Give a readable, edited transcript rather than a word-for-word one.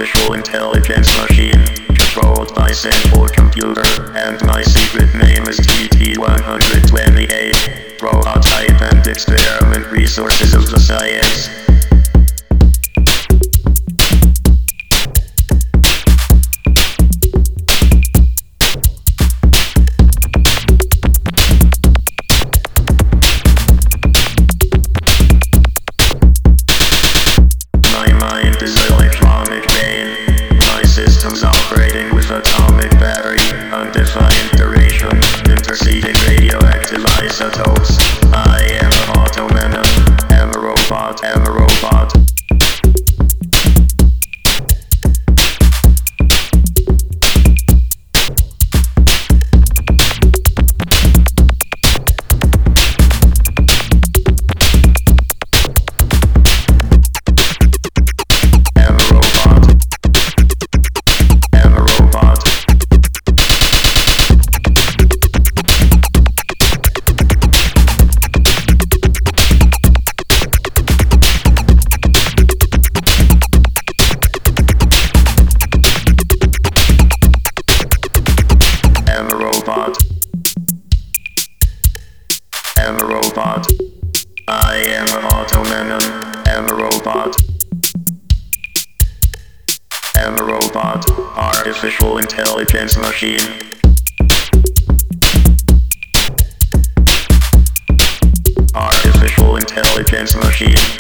artificial intelligence machine, controlled by simple computer, and my secret name is TT-128. Prototype and experiment resources of the science. Systems operating with atomic battery, undefined duration, interceding radioactive isotopes. I am an automaton, am a robot, am a robot. Am a robot. I am an automaton. Am a robot. Am a robot. Artificial intelligence machine. Artificial intelligence machine.